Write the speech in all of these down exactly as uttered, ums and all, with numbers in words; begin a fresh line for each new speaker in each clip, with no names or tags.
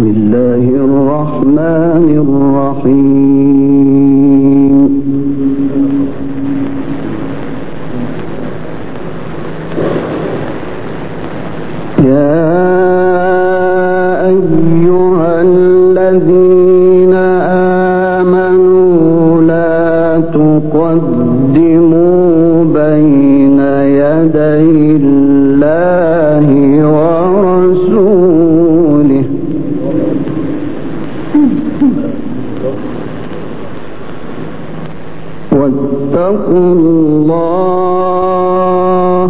الله الرحمن الرحيم. يا أيها الذين آمنوا لا تقدموا بين يدي الله ورسوله واتقوا الله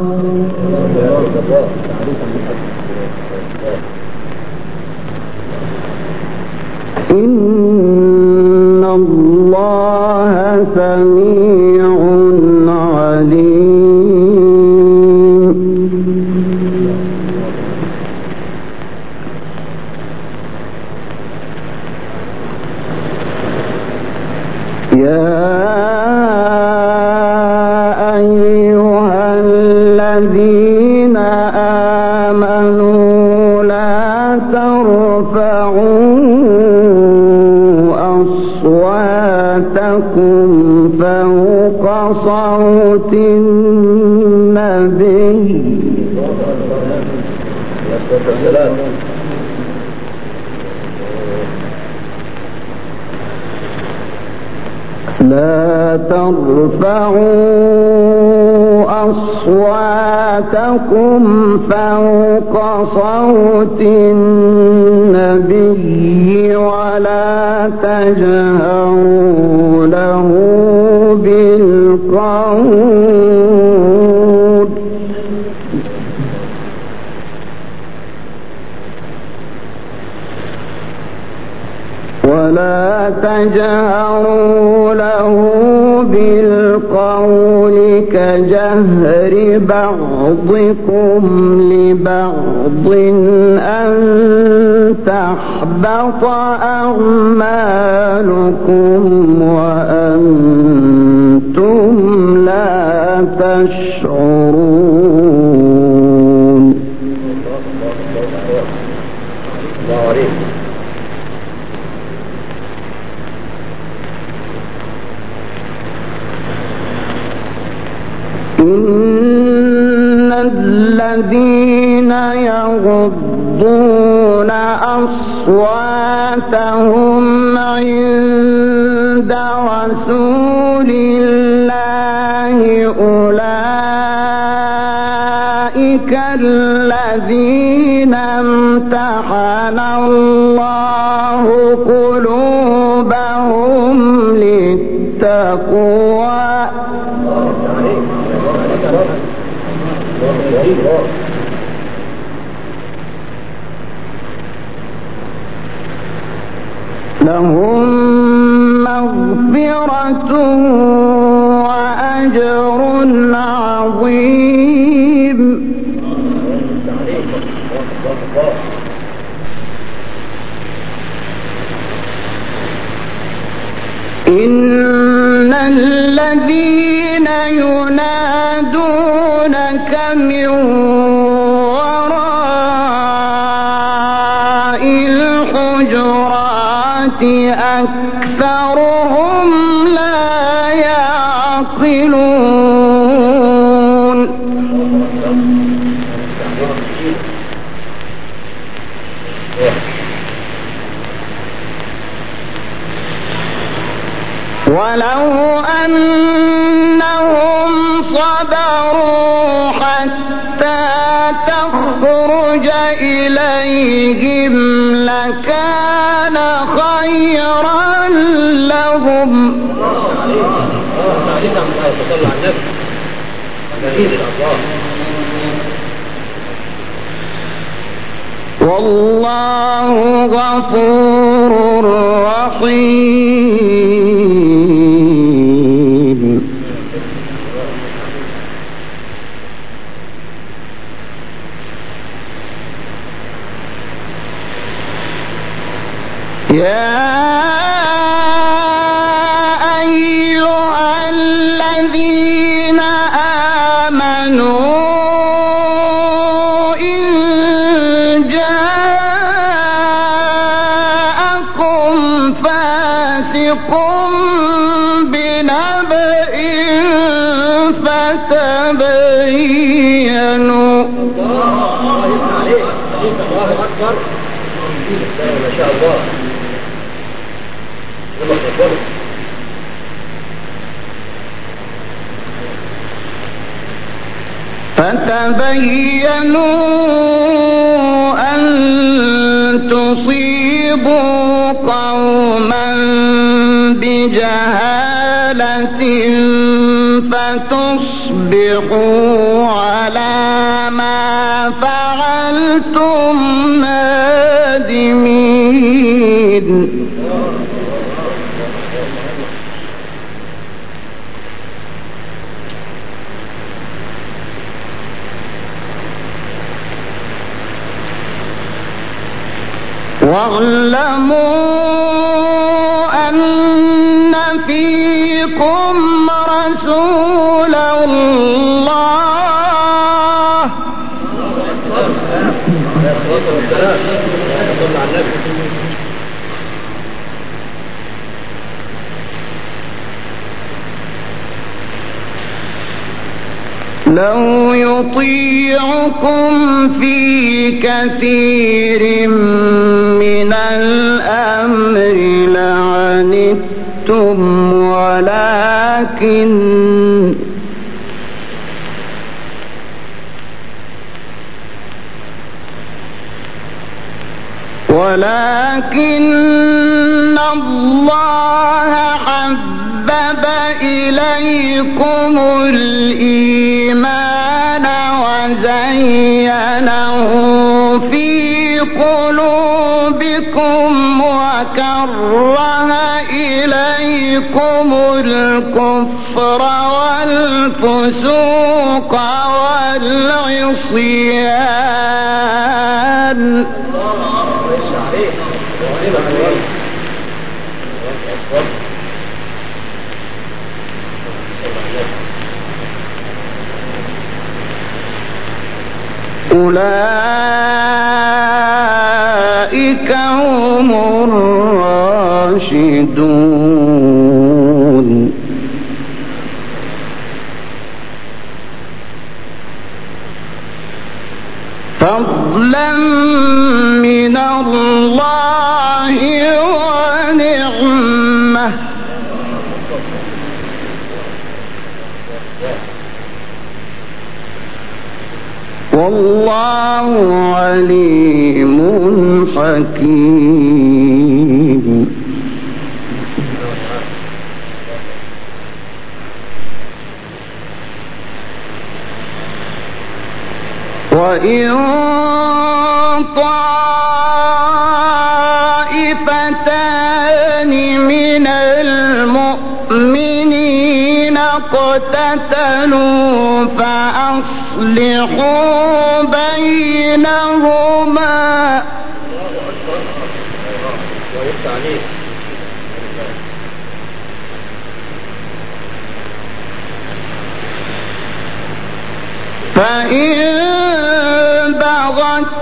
إن الله سميع عليم. يا أيها الذين آمنوا لا ترفعوا أصواتكم فوق صوت النبي لا ترفعوا أصواتكم فوق صوت النبي ولا تجهروا له بالقول ولا تجهروا له بالقول كجهر بعضكم لبعض أن تحبط أعمالكم وأنتم لا تشعرون. إن الذين يغضون أصواتهم عند رسول الله أولئك الذين امتحن الله قلوبهم للتقوى لهم مغفرة وأجر عظيم. إن الذين ينادونك من وراء الحجرات أكثرهم لا يعقلون. ولو أنهم صبروا حتى تخرج إليهم لكان خيرا لهم. والله غفور رحيم. يا أيها الذين آمنوا إن جاءكم جاءكم بنبأ فتبينوا.
الله عليك، الله أكبر، ما شاء الله.
فتبينوا أن تصيبوا قوما بجهالة فتصبحوا على ما فعلتم نادمين. واعلموا أن فيكم رسول الله لو يطيعكم في كثير من الأمر لعنتم ولكن ولكن الله حبب إليكم الإيمان وزينه في قلوبكم وكره إليكم الكفر والفسوق والعصيان. أولئك هم الراشدون. فضلا من الله ونعمة والله عليم حكيم. وإن طائفتان من المؤمنين اقتتلوا فأصلحوا بينهما فإن بغت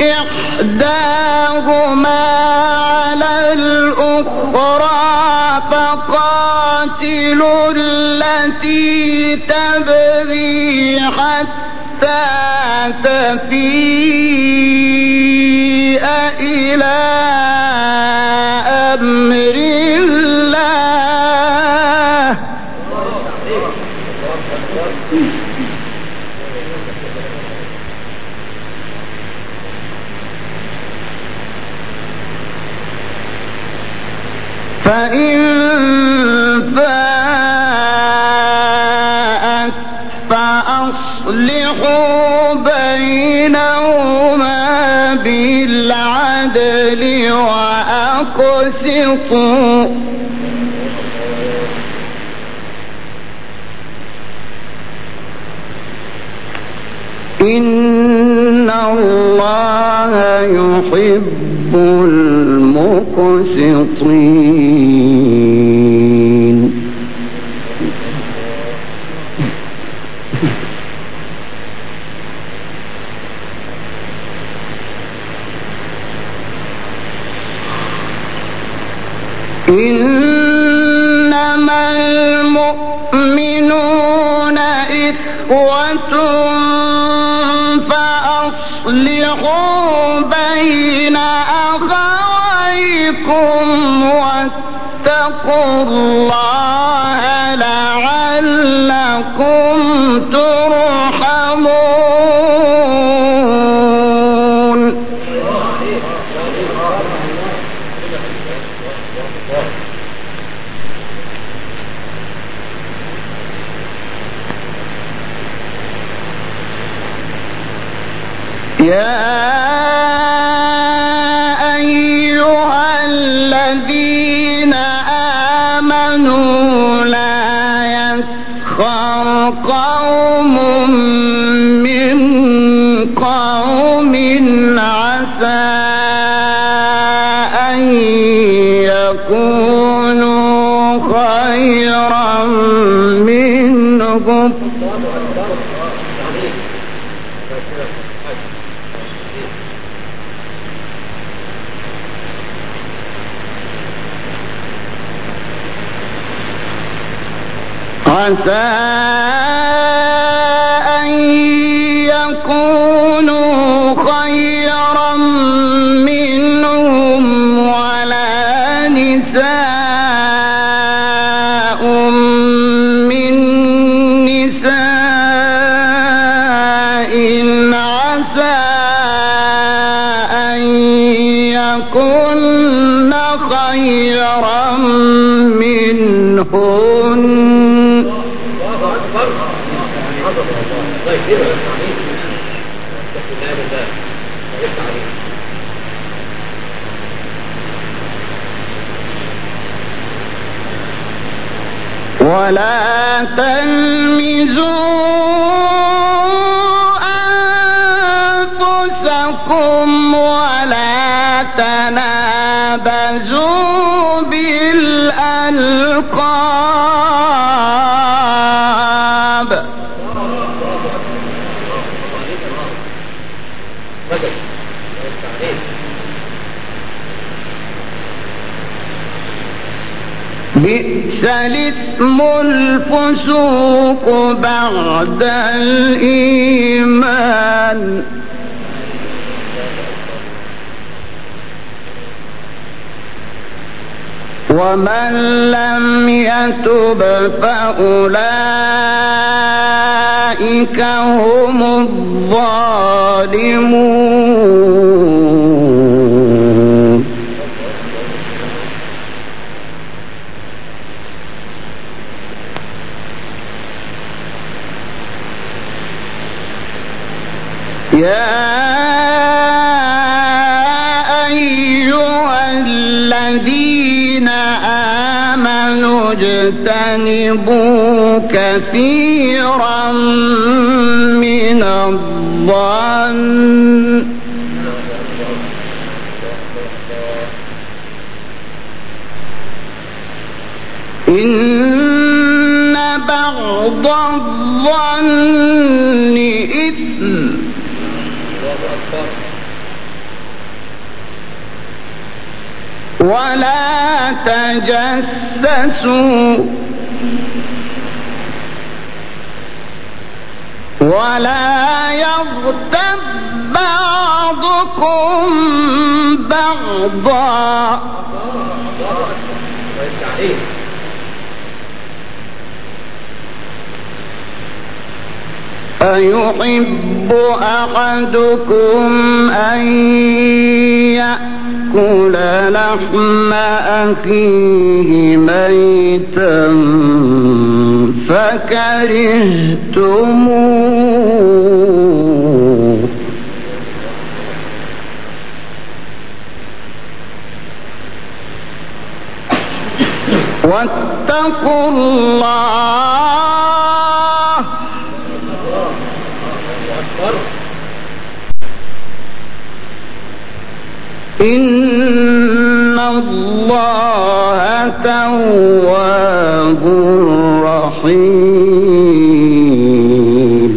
إحداهما على الأخرى فقاتلوا التي تبغي حتى تفيء إلى أمر الله فإن فاءت فأصلحوا بينهما بالعدل وأقسطوا إن الله يحب المقسطين. إن فأصلحوا بين أخويكم واتقوا الله لعلكم ترحمون. يا أيها الذين آمنوا لا يسخر قوم من قوم عسى أن يكونوا خيرا منهم عسى أن يكونوا خيرا منهم ولا نساء من نساء عسى أن يكن خيرا منهن. ولا تلمزوا أنفسكم ولا تنابزوا بالألقاب. بئس الاسم الفسوق بعد الإيمان ومن لم يتب فأولئك هم الظالمون. يا أيها الذين آمنوا اجتنبوا كثيرا من الظن إن بعض الظن إثم ولا تجسسوا ولا يغتب بعضكم بعضا أيحب أحدكم أن يأكل لحم أخيه ميتا فكرهتموه واتقوا الله إن الله تواب رحيم.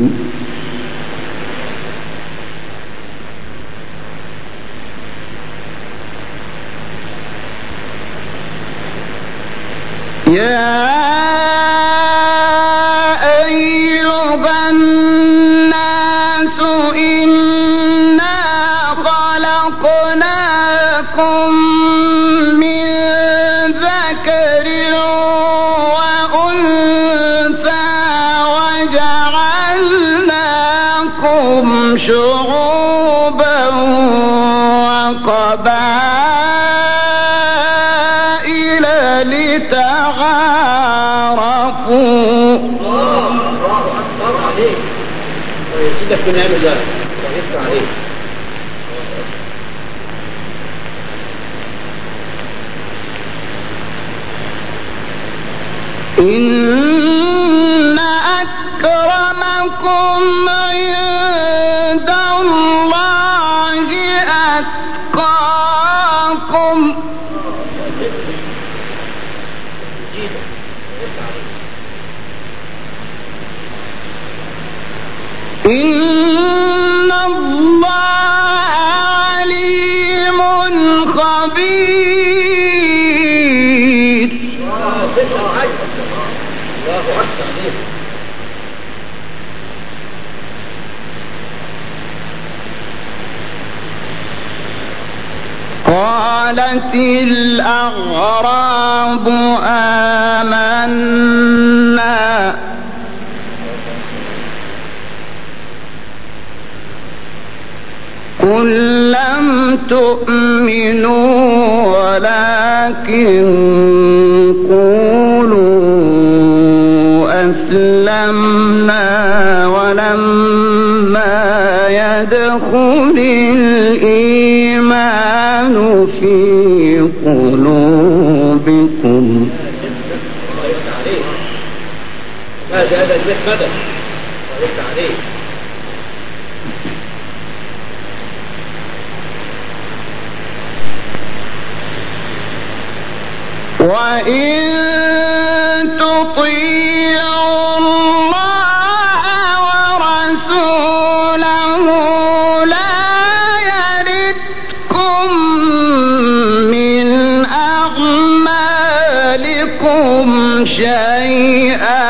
يا أيها خلقناكم من ذكر وأنثى وجعلناكم شعوبا وقبائل لتعارفوا.
الله أكبر عليك. ويزيدك من نعم الله ويفتح عليك.
إن أكرمكم عند الله أتقاكم. إن الله عليم خبير. قالت الأعراب آمنا قل لم تؤمنوا ولكن قولوا أسلمنا ولما يدخل الإيمان في قلوبكم.
هذا هذا البيت مدى ويفتح عليك.
وإن تطيعوا الله ورسوله لا يلدكم من أعمالكم شيئا.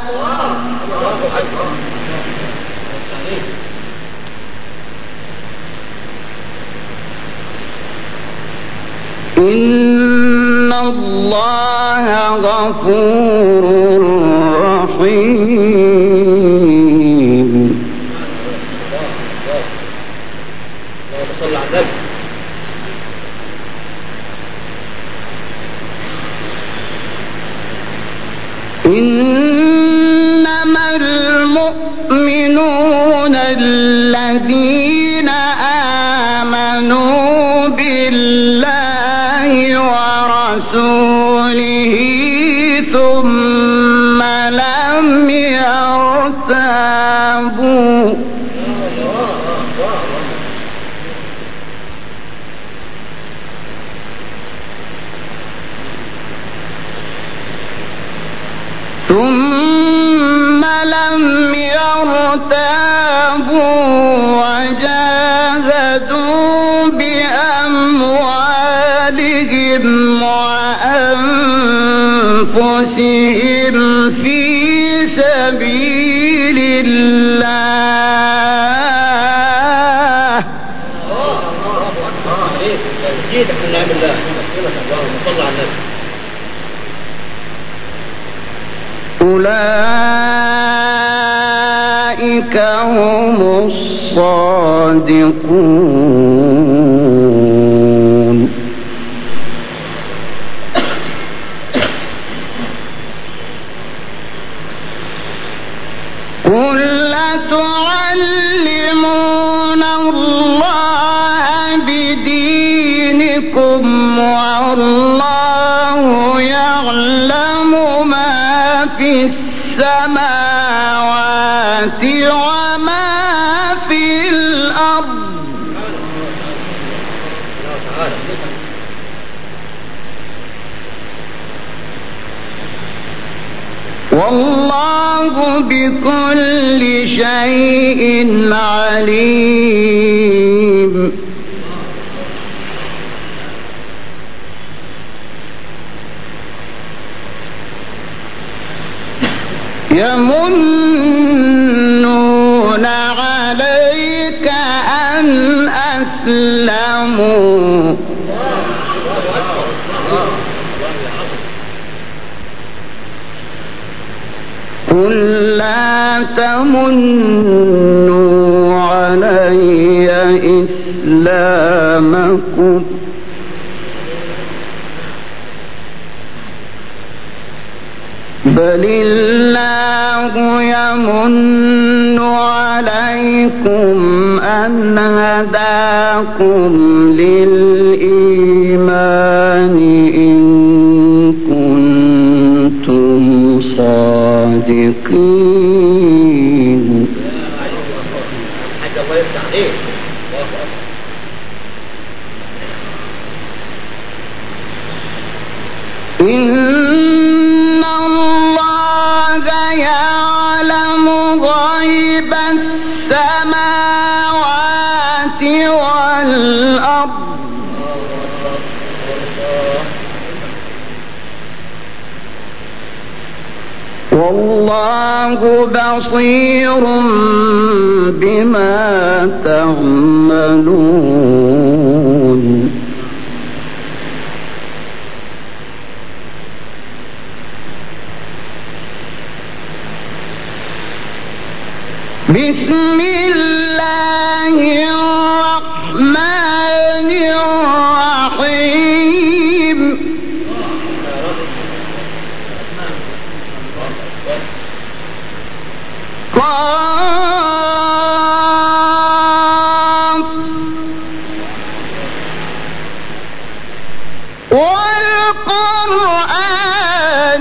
إن الله غفور رحيم. إنما المؤمنون الذين آمنوا بالله ورسوله ثم لم يرتابوا. ثم لم يرتابوا وجاهدوا بأموالهم وأنفسهم في سبيل الله. أولئك هم الصادقون. قل أتعلمون الله بدينكم والله يعلم ما في السماوات وما في الأرض. والله بكل شيء عليم. يمنون عليك أن أسلموا أسلموا قل لا تمنوا علي إسلامكم بل الله يمن عليكم أن هداكم للإيمان إن كنتم صادقين. إن الله يعلم غيب السماوات والأرض والله بصير بما تعملون. بسم الله الرحمن الرحيم. قاف والقرآن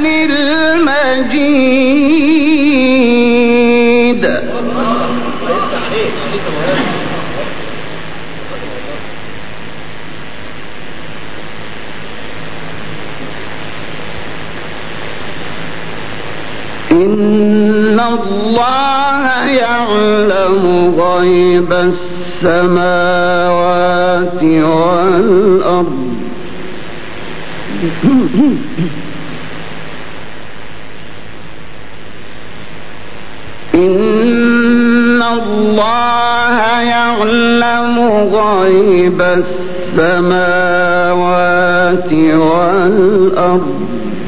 المجيد. إن الله يعلم غيب السماوات والأرض إن الله يعلم غيب السماوات والأرض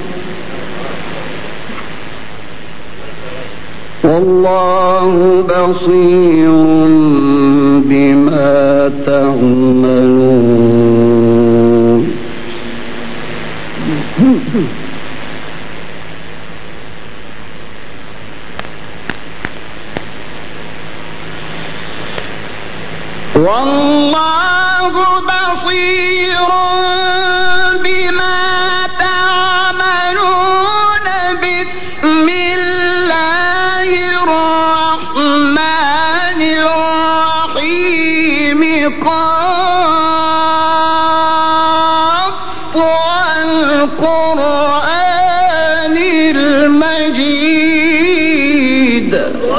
والله بصير بما تعملون. والله بصير بما تعملون. بسم الله الرحمن الرحيم. قاف والقرآن المجيد.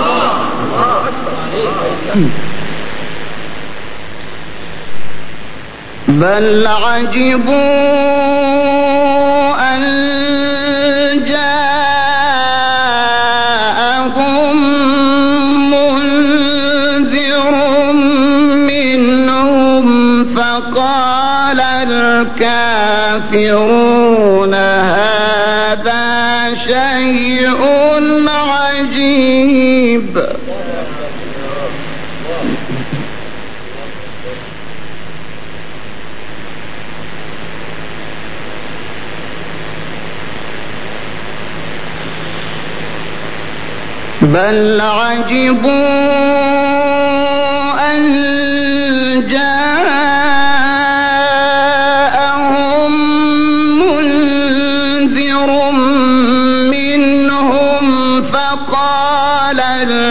بل عجبوا أن جاءهم منذر منهم فقال الكافرون هذا شيء عجيب. بل عجبوا أن جاءهم منذر منهم فقال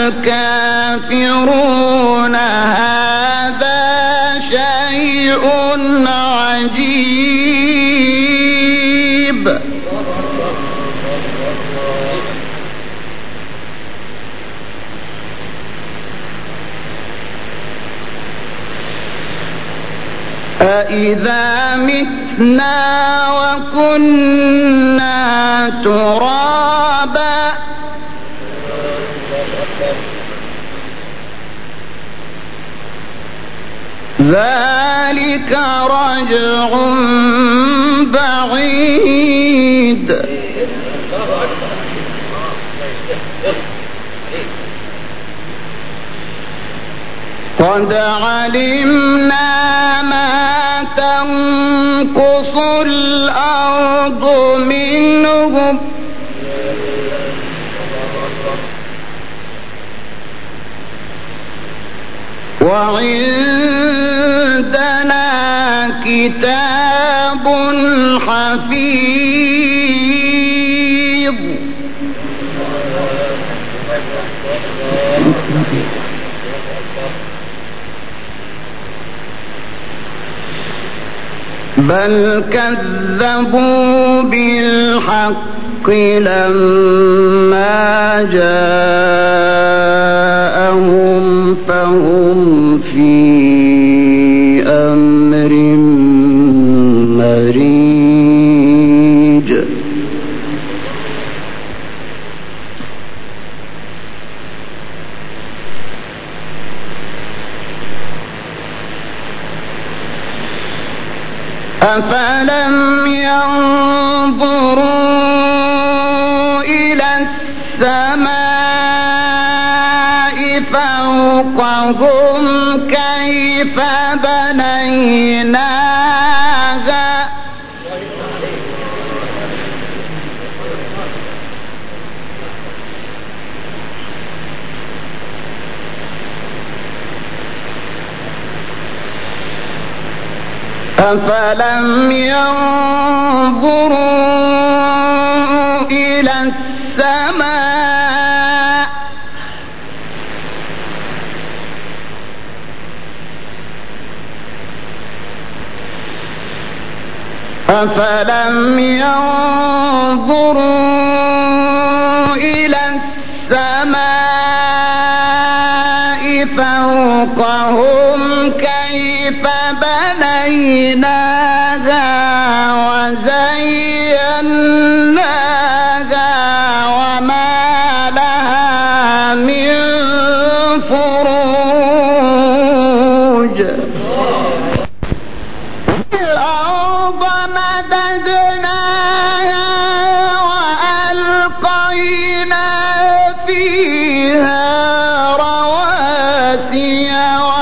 الكافرون هذا شيء عجيب. أإذا متنا وكنا ترابا ذلك رجع بعيد قد علمنا ما تنقص الأرض منهم وعندنا كتاب حفيظ بل كذبوا بالحق لما جاءهم فهم في أمر مريج أفلم ينظروا إلى السماء فوقهم كيف بنيناها أفلم ينظروا إلى السماء أفلم ينظروا إلى السماء فوقهم كيف بنيناها وزيناها وما لها من فروج الأرض مددناها وألقينا فيها رواسي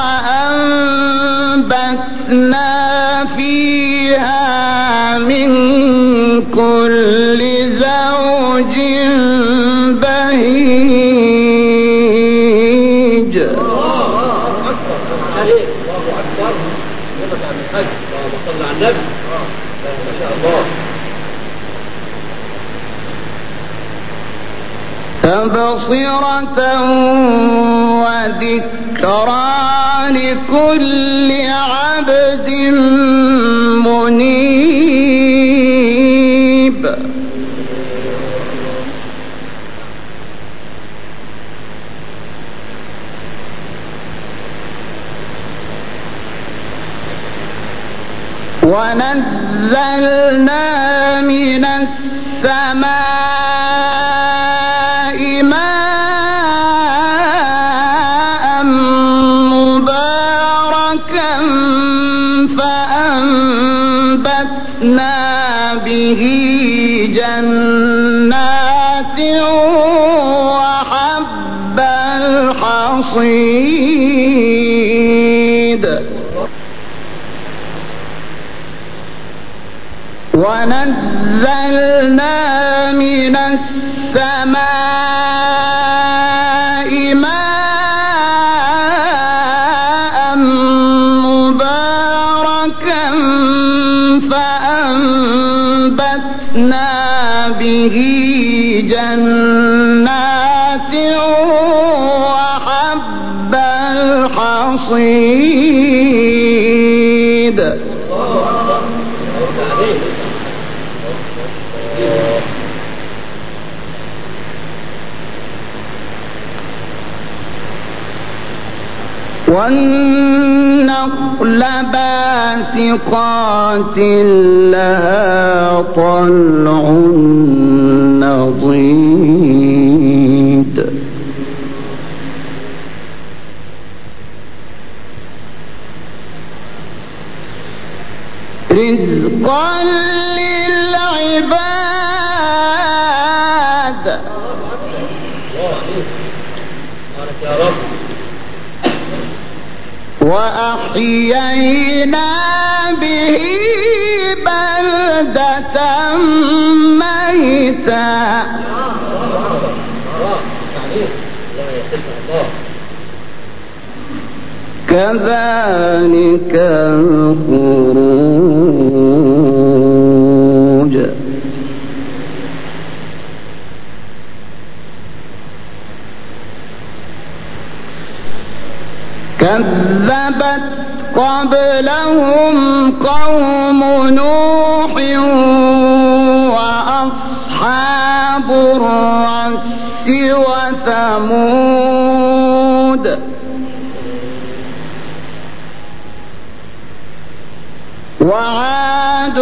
وأنبتنا فيها من كل زوج بهيج تبصرة وذكرى لكل عبد منيب ونزلنا من السماء ماء مباركا فأنبتنا به جنات وحب الحصيد ونزلنا من السماء ماء مباركا فأنبتنا به جنات وحب الحصيد والنخل باسقات لها طلع نضيد رزقا للعباد
يا رب.
وأحيينا به بلدة ميتا كذلك الخروج كذبت قبلهم قوم نوح وأصحاب الرس وثمود وعاد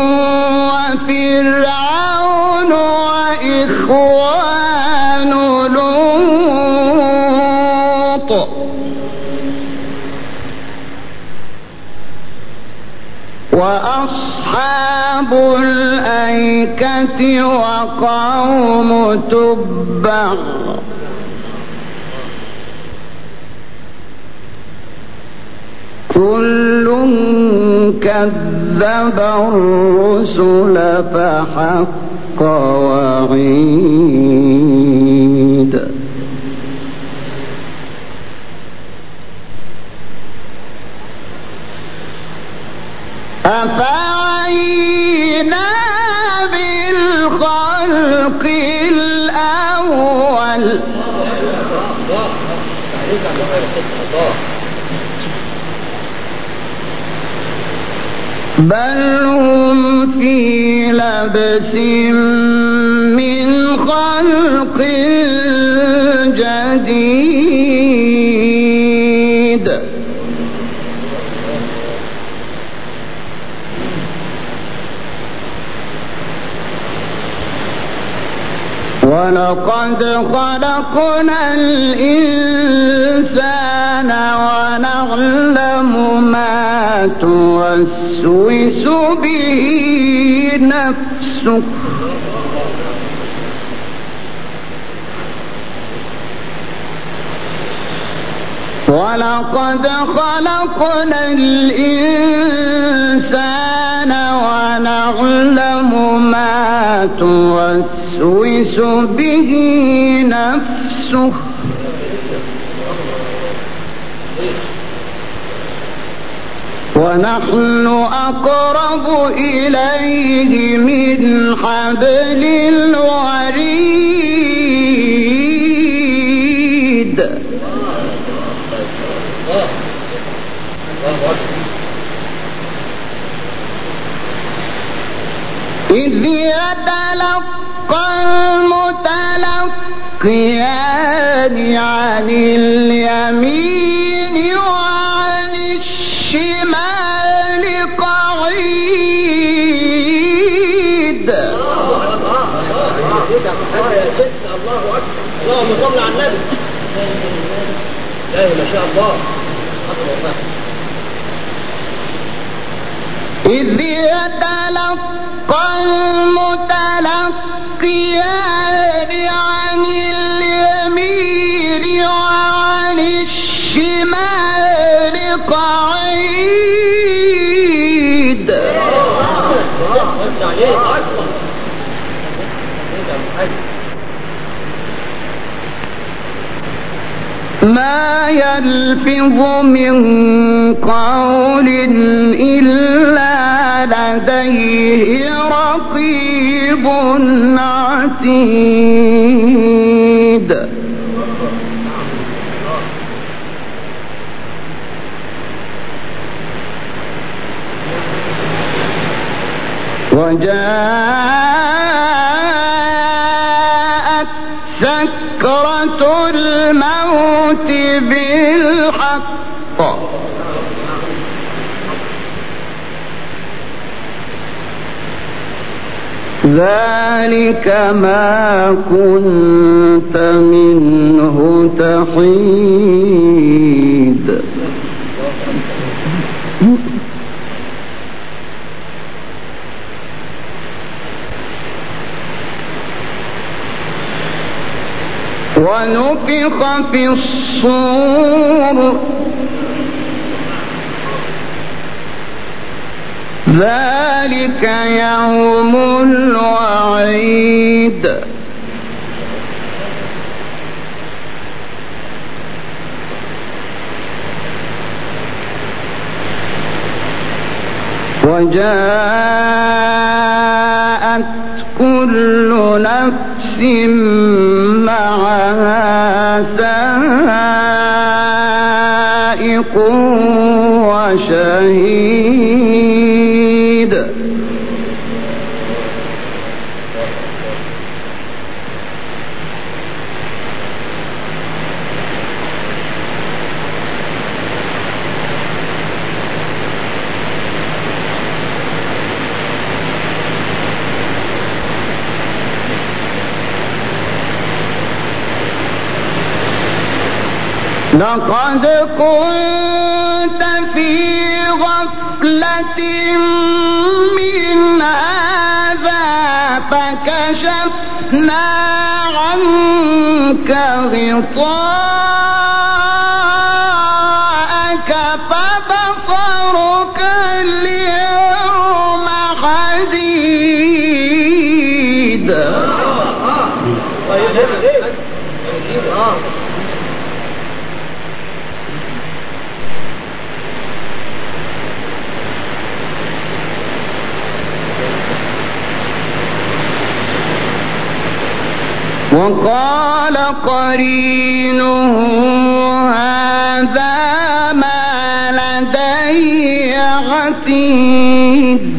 وفرعون وإخوان لوط وأصحاب الأيكة وقوم تبع كل كذب الرسل فحق وعيد أفعينا بالخلق الأول بل هم في لبس من خلق جديد ولقد خلقنا الإنسان ونعلم ما توسوس به نفسه ولقد خلقنا الإنسان ونعلم ما توسوس به نفسه ونحن أقرب إليه من حبل الوريد إذ يتلقى المتلقيان عن اليمين وعن الشمال قعيد
الله أكبر اللهم صل على النبي لا ما شاء الله
إذ يتلقى المتلقيان عن اليمين وعن الشمال قعيد ما يلفظ من قول إلا لديه رقيب عتيد وجاءت سكرة الموت بالحق ذلك ما كنت منه تحيد ونفخ في الصور ذلك يوم الوعيد وجاءت كل نفس معها سائق وشهيد لقد كنت في غفلة من هذا فكشفنا عنك غطاءك فبصرك اليوم حديد. وقال قرينه هذا ما لدي عتيد.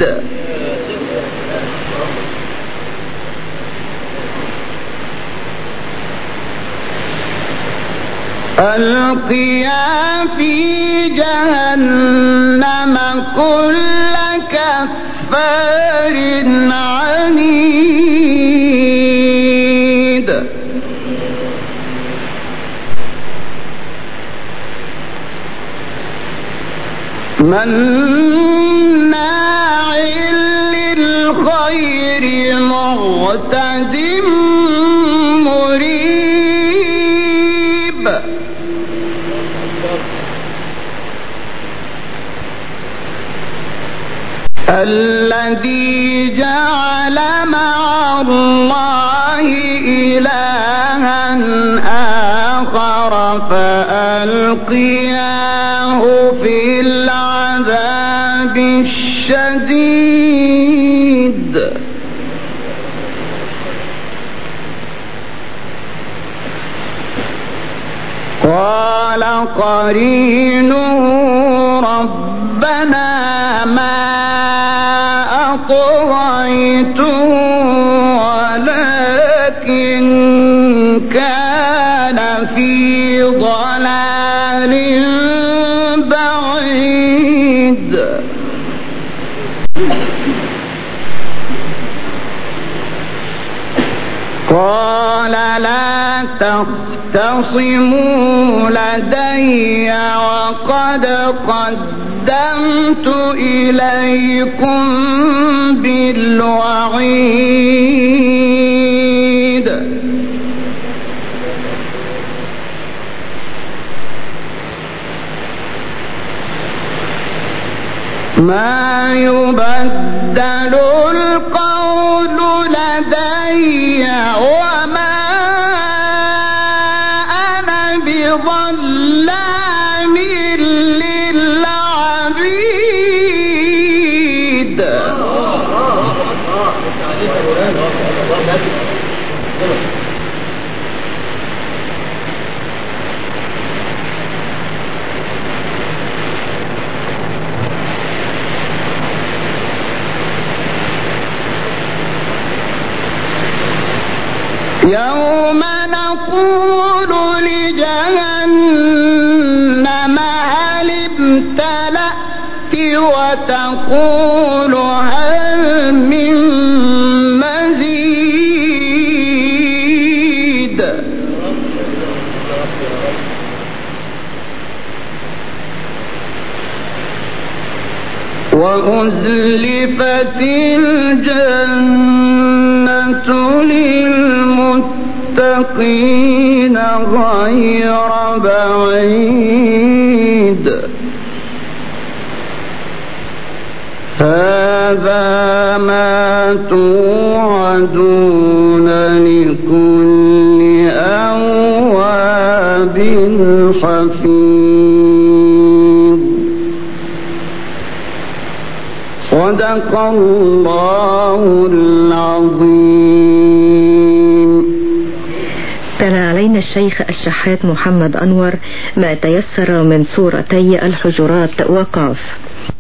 ألقيا في جهنم كل كفار عنيد. مناع للخير معتد مريب. الذي جعل مع الله إلها آخر فألقياه في العذاب الشديد. قال قرينه ربنا ما أطغيته ولكن كان في ضلال بعيد. قال لا تختصموا لدي وقد قدمت إليكم بالوعيد. ما يبدل القول لدي وما أنا بظلام للعبيد. يوم نقول لجهنم هل امتلأت وتقول هل من مزيد. وأزلفت الجنة للمتقين للمتقين غير بعيد هذا ما توعدون لكل أواب حفيظ صدق الله العظيم.
تلا علينا الشيخ الشحات محمد أنور ما تيسر من سورتي الحجرات وقاف.